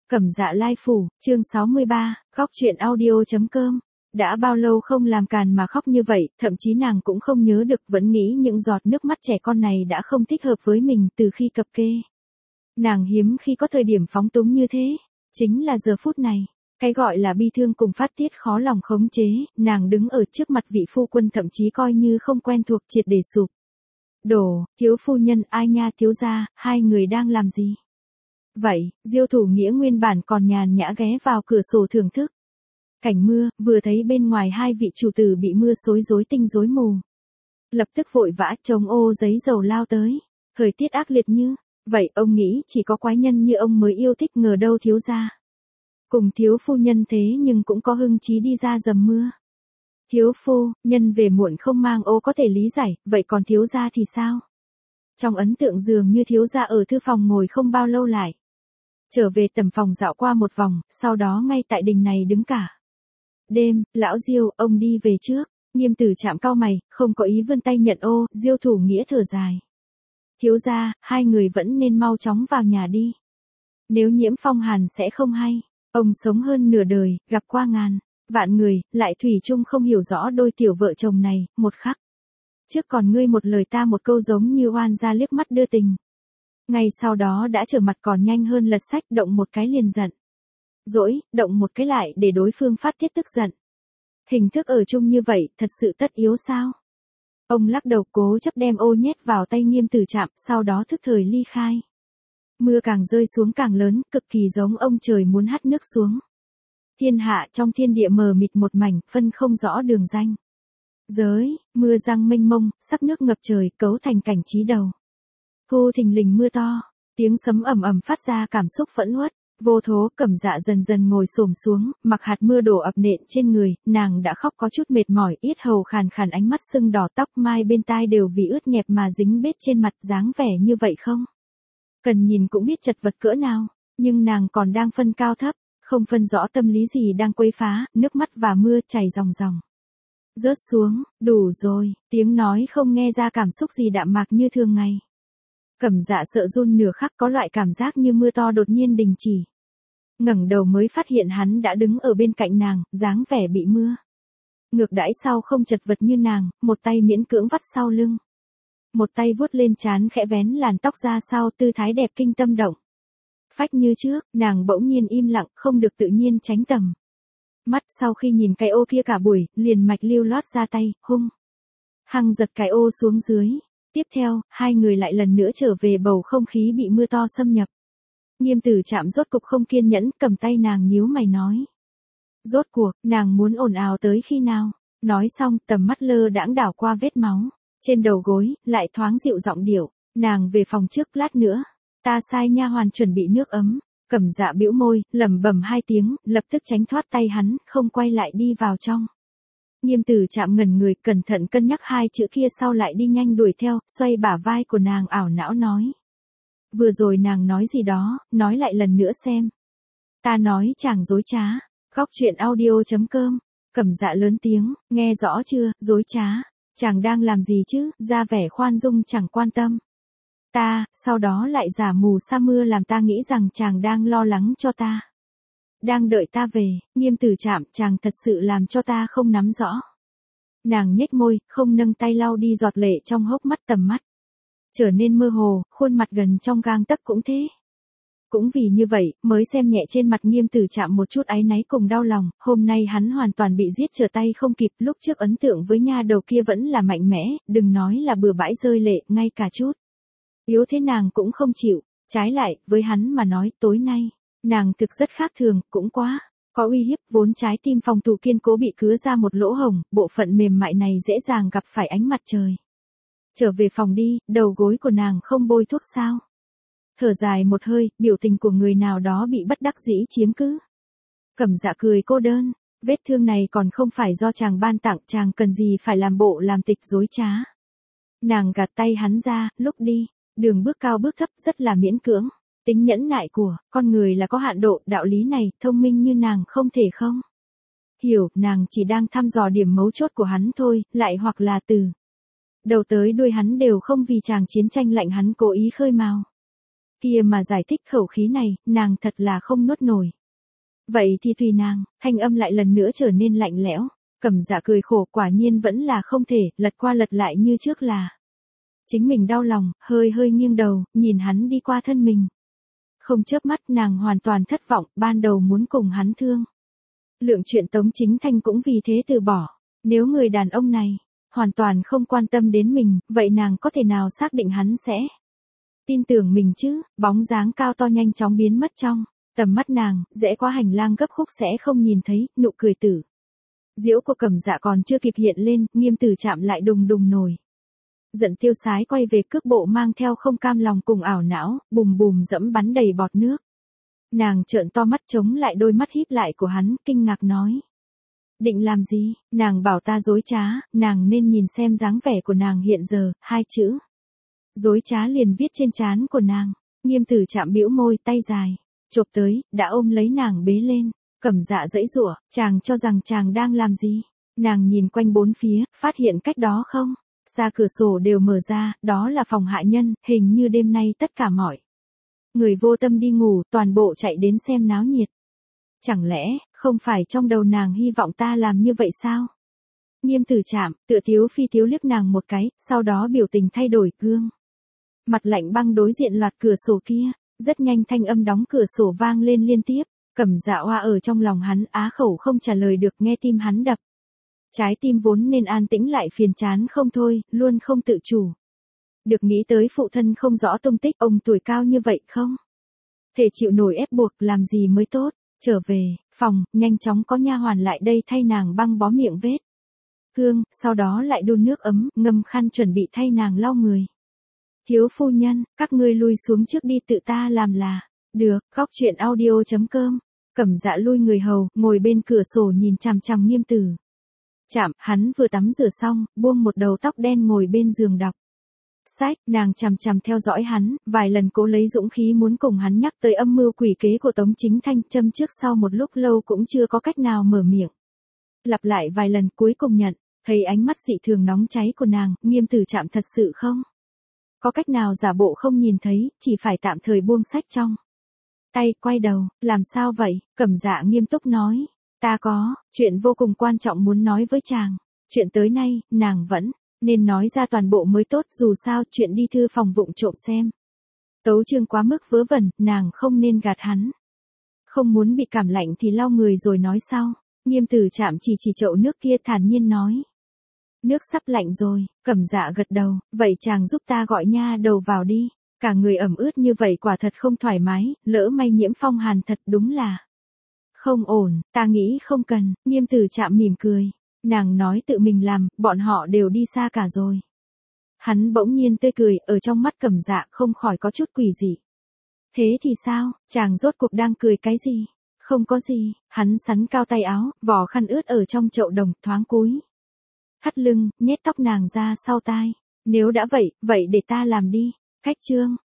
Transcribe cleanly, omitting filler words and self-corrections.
Cẩm Dạ Lai Phủ, chương 63, khóc chuyện audio.com. Đã bao lâu không làm càn mà khóc như vậy, thậm chí nàng cũng không nhớ được, vẫn nghĩ những giọt nước mắt trẻ con này đã không thích hợp với mình từ khi cập kê. Nàng hiếm khi có thời điểm phóng túng như thế, chính là giờ phút này. Cái gọi là bi thương cùng phát tiết khó lòng khống chế, nàng đứng ở trước mặt vị phu quân thậm chí coi như không quen thuộc, triệt để sụp đổ. Thiếu phu nhân, ai nha thiếu gia, hai người đang làm gì? Vậy, Diêu Thủ Nghĩa nguyên bản còn nhàn nhã ghé vào cửa sổ thưởng thức cảnh mưa, vừa thấy bên ngoài hai vị chủ tử bị mưa xối rối tinh rối mù. Lập tức vội vã chống ô giấy dầu lao tới. Thời tiết ác liệt như vậy, ông nghĩ chỉ có quái nhân như ông mới yêu thích, ngờ đâu thiếu gia cùng thiếu phu nhân thế nhưng cũng có hưng chí đi ra dầm mưa. Thiếu phu nhân về muộn không mang ô có thể lý giải, vậy còn thiếu gia thì sao? Trong ấn tượng dường như thiếu gia ở thư phòng ngồi không bao lâu lại trở về tầm phòng dạo qua một vòng, sau đó ngay tại đình này đứng cả đêm. Lão Diêu, ông đi về trước. Nghiêm Tử Trạm cau mày, không có ý vươn tay nhận ô. Diêu Thủ Nghĩa thở dài. Thiếu gia, hai người vẫn nên mau chóng vào nhà đi. Nếu nhiễm phong hàn sẽ không hay. Ông sống hơn nửa đời, gặp qua ngàn vạn người, lại thủy chung không hiểu rõ đôi tiểu vợ chồng này. Một khắc trước còn ngươi một lời ta một câu, giống như oan gia liếc mắt đưa tình. Ngay sau đó đã trở mặt còn nhanh hơn lật sách, động một cái liền giận dỗi, động một cái lại để đối phương phát tiết tức giận. Hình thức ở chung như vậy, thật sự tất yếu sao? Ông lắc đầu cố chấp đem ô nhét vào tay Nghiêm Tử Trạm, sau đó thức thời ly khai. Mưa càng rơi xuống càng lớn, cực kỳ giống ông trời muốn hắt nước xuống. Thiên hạ trong thiên địa mờ mịt một mảnh, phân không rõ đường ranh giới, mưa giăng mênh mông, sắc nước ngập trời, cấu thành cảnh trí đầu. Thu thình lình mưa to, tiếng sấm ầm ầm phát ra cảm xúc phẫn uất. Vô thố. Cẩm Dạ dần dần ngồi xổm xuống, mặc hạt mưa đổ ập nện trên người, nàng đã khóc có chút mệt mỏi, yết hầu khàn khàn, ánh mắt sưng đỏ, tóc mai bên tai đều vì ướt nhẹp mà dính bết trên mặt, dáng vẻ như vậy không cần nhìn cũng biết chật vật cỡ nào, nhưng nàng còn đang phân cao thấp, không phân rõ tâm lý gì đang quấy phá, nước mắt và mưa chảy ròng ròng rớt xuống. Đủ rồi, tiếng nói không nghe ra cảm xúc gì đạm mạc như thường ngày. Cẩm Dạ sợ run nửa khắc, có loại cảm giác như mưa to đột nhiên đình chỉ. Ngẩng đầu mới phát hiện hắn đã đứng ở bên cạnh nàng, dáng vẻ bị mưa ngược đãi sau không chật vật như nàng, một tay miễn cưỡng vắt sau lưng, một tay vuốt lên trán khẽ vén làn tóc ra sau, tư thái đẹp kinh tâm động phách như trước. Nàng bỗng nhiên im lặng, không được tự nhiên tránh tầm mắt, sau khi nhìn cái ô kia cả buổi, liền mạch lưu loát ra tay, hung hăng giật cái ô xuống dưới. Tiếp theo, hai người lại lần nữa trở về bầu không khí bị mưa to xâm nhập. Nghiêm Tử Trạm rốt cục không kiên nhẫn, cầm tay nàng nhíu mày nói. Rốt cuộc, nàng muốn ồn ào tới khi nào? Nói xong, tầm mắt lơ đãng đảo qua vết máu trên đầu gối, lại thoáng dịu giọng điệu. Nàng về phòng trước, lát nữa ta sai nha hoàn chuẩn bị nước ấm. Cẩm Dạ bĩu môi, lẩm bẩm hai tiếng, lập tức tránh thoát tay hắn, không quay lại đi vào trong. Nghiêm Tử Trạm ngẩn người, cẩn thận cân nhắc hai chữ kia, sau lại đi nhanh đuổi theo, xoay bả vai của nàng ảo não nói. Vừa rồi nàng nói gì đó, nói lại lần nữa xem. Ta nói chàng dối trá. Khóc chuyện audio.com. Cẩm Dạ lớn tiếng, nghe rõ chưa, dối trá. Chàng đang làm gì chứ, ra vẻ khoan dung chẳng quan tâm ta, sau đó lại giả mù sa mưa làm ta nghĩ rằng chàng đang lo lắng cho ta, đang đợi ta về. Nghiêm Tử Trạm, chàng thật sự làm cho ta không nắm rõ. Nàng nhếch môi, không nâng tay lau đi giọt lệ trong hốc mắt, tầm mắt trở nên mơ hồ, khuôn mặt gần trong gang tấc cũng thế. Cũng vì như vậy, mới xem nhẹ trên mặt Nghiêm Tử Trạm một chút áy náy cùng đau lòng, hôm nay hắn hoàn toàn bị giết trở tay không kịp, lúc trước ấn tượng với nha đầu kia vẫn là mạnh mẽ, đừng nói là bừa bãi rơi lệ, ngay cả chút yếu thế nàng cũng không chịu. Trái lại, với hắn mà nói, tối nay nàng thực rất khác thường, cũng quá có uy hiếp, vốn trái tim phòng thủ kiên cố bị cứa ra một lỗ hổng, bộ phận mềm mại này dễ dàng gặp phải ánh mặt trời. Trở về phòng đi, đầu gối của nàng không bôi thuốc sao? Thở dài một hơi, biểu tình của người nào đó bị bất đắc dĩ chiếm cứ. Cẩm Dạ cười cô đơn, vết thương này còn không phải do chàng ban tặng, chàng cần gì phải làm bộ làm tịch dối trá. Nàng gạt tay hắn ra, lúc đi, đường bước cao bước thấp rất là miễn cưỡng. Tính nhẫn nại của con người là có hạn độ, đạo lý này, thông minh như nàng không thể không hiểu. Nàng chỉ đang thăm dò điểm mấu chốt của hắn thôi, lại hoặc là từ đầu tới đuôi hắn đều không vì chàng chiến tranh lạnh hắn cố ý khơi mào. Kia mà giải thích khẩu khí này, nàng thật là không nuốt nổi. Vậy thì tùy nàng, thanh âm lại lần nữa trở nên lạnh lẽo. Cẩm Dạ cười khổ, quả nhiên vẫn là không thể, lật qua lật lại như trước là. Chính mình đau lòng, hơi hơi nghiêng đầu, nhìn hắn đi qua thân mình. Không chớp mắt, nàng hoàn toàn thất vọng, ban đầu muốn cùng hắn thương lượng chuyện Tống Chính Thanh cũng vì thế từ bỏ. Nếu người đàn ông này hoàn toàn không quan tâm đến mình, vậy nàng có thể nào xác định hắn sẽ tin tưởng mình chứ? Bóng dáng cao to nhanh chóng biến mất trong tầm mắt nàng, rẽ qua hành lang gấp khúc sẽ không nhìn thấy, nụ cười tử diễu của Cẩm Dạ còn chưa kịp hiện lên, Nghiêm Tử Trạm lại đùng đùng nổi giận tiêu sái quay về, cước bộ mang theo không cam lòng cùng ảo não, bùm bùm dẫm bắn đầy bọt nước. Nàng trợn to mắt chống lại đôi mắt híp lại của hắn, kinh ngạc nói. Định làm gì? Nàng bảo ta dối trá, nàng nên nhìn xem dáng vẻ của nàng hiện giờ, hai chữ dối trá liền viết trên trán của nàng. Nghiêm Tử Trạm bĩu môi, tay dài chộp tới, đã ôm lấy nàng bế lên. Cẩm Dạ giãy giụa, chàng cho rằng chàng đang làm gì? Nàng nhìn quanh bốn phía, phát hiện cách đó không xa cửa sổ đều mở ra, đó là phòng hạ nhân, hình như đêm nay tất cả mọi người vô tâm đi ngủ, toàn bộ chạy đến xem náo nhiệt. Chẳng lẽ, không phải trong đầu nàng hy vọng ta làm như vậy sao? Nghiêm Tử Trạm, tựa tiếu phi tiếu liếc nàng một cái, sau đó biểu tình thay đổi, gương mặt lạnh băng đối diện loạt cửa sổ kia. Rất nhanh thanh âm đóng cửa sổ vang lên liên tiếp. Cẩm Dạ oa ở trong lòng hắn, á khẩu không trả lời được, nghe tim hắn đập. Trái tim vốn nên an tĩnh lại phiền chán không thôi, luôn không tự chủ được nghĩ tới phụ thân không rõ tung tích, ông tuổi cao như vậy không thể chịu nổi ép buộc, làm gì mới tốt. Trở về phòng, nhanh chóng có nha hoàn lại đây thay nàng băng bó miệng vết thương, sau đó lại đun nước ấm, ngâm khăn chuẩn bị thay nàng lau người. Thiếu phu nhân, các ngươi lui xuống trước đi, tự ta làm là được. Góc truyện audio.com. Cẩm Dạ lui người hầu, ngồi bên cửa sổ nhìn chằm chằm Nghiêm Tử Trạm. Hắn vừa tắm rửa xong, buông một đầu tóc đen ngồi bên giường đọc sách. Nàng chằm chằm theo dõi hắn, vài lần cố lấy dũng khí muốn cùng hắn nhắc tới âm mưu quỷ kế của Tống Chính Thanh, châm trước sau một lúc lâu cũng chưa có cách nào mở miệng. Lặp lại vài lần, cuối cùng nhận thấy ánh mắt dị thường nóng cháy của nàng, Nghiêm Tử Trạm thật sự không có cách nào giả bộ không nhìn thấy, chỉ phải tạm thời buông sách trong tay, quay đầu. Làm sao vậy? Cẩm Dạ nghiêm túc nói. Ta có chuyện vô cùng quan trọng muốn nói với chàng. Chuyện tới nay, nàng vẫn nên nói ra toàn bộ mới tốt, dù sao chuyện đi thư phòng vụng trộm xem tấu chương quá mức vớ vẩn, nàng không nên gạt hắn. Không muốn bị cảm lạnh thì lau người rồi nói sau. Nghiêm Tử Trạm chỉ chậu nước kia, thản nhiên nói. Nước sắp lạnh rồi. Cẩm Dạ gật đầu, vậy chàng giúp ta gọi nha đầu vào đi. Cả người ẩm ướt như vậy quả thật không thoải mái, lỡ may nhiễm phong hàn thật đúng là không ổn. Ta nghĩ không cần. Nghiêm Tử Trạm mỉm cười. Nàng nói tự mình làm, bọn họ đều đi xa cả rồi. Hắn bỗng nhiên tươi cười, ở trong mắt Cẩm Dạ không khỏi có chút quỷ dị. Thế thì sao, chàng rốt cuộc đang cười cái gì? Không có gì. Hắn sắn cao tay áo, vò khăn ướt ở trong chậu đồng, thoáng cúi thắt lưng, nhét tóc nàng ra sau tai. Nếu đã vậy, vậy để ta làm đi. Khách chương.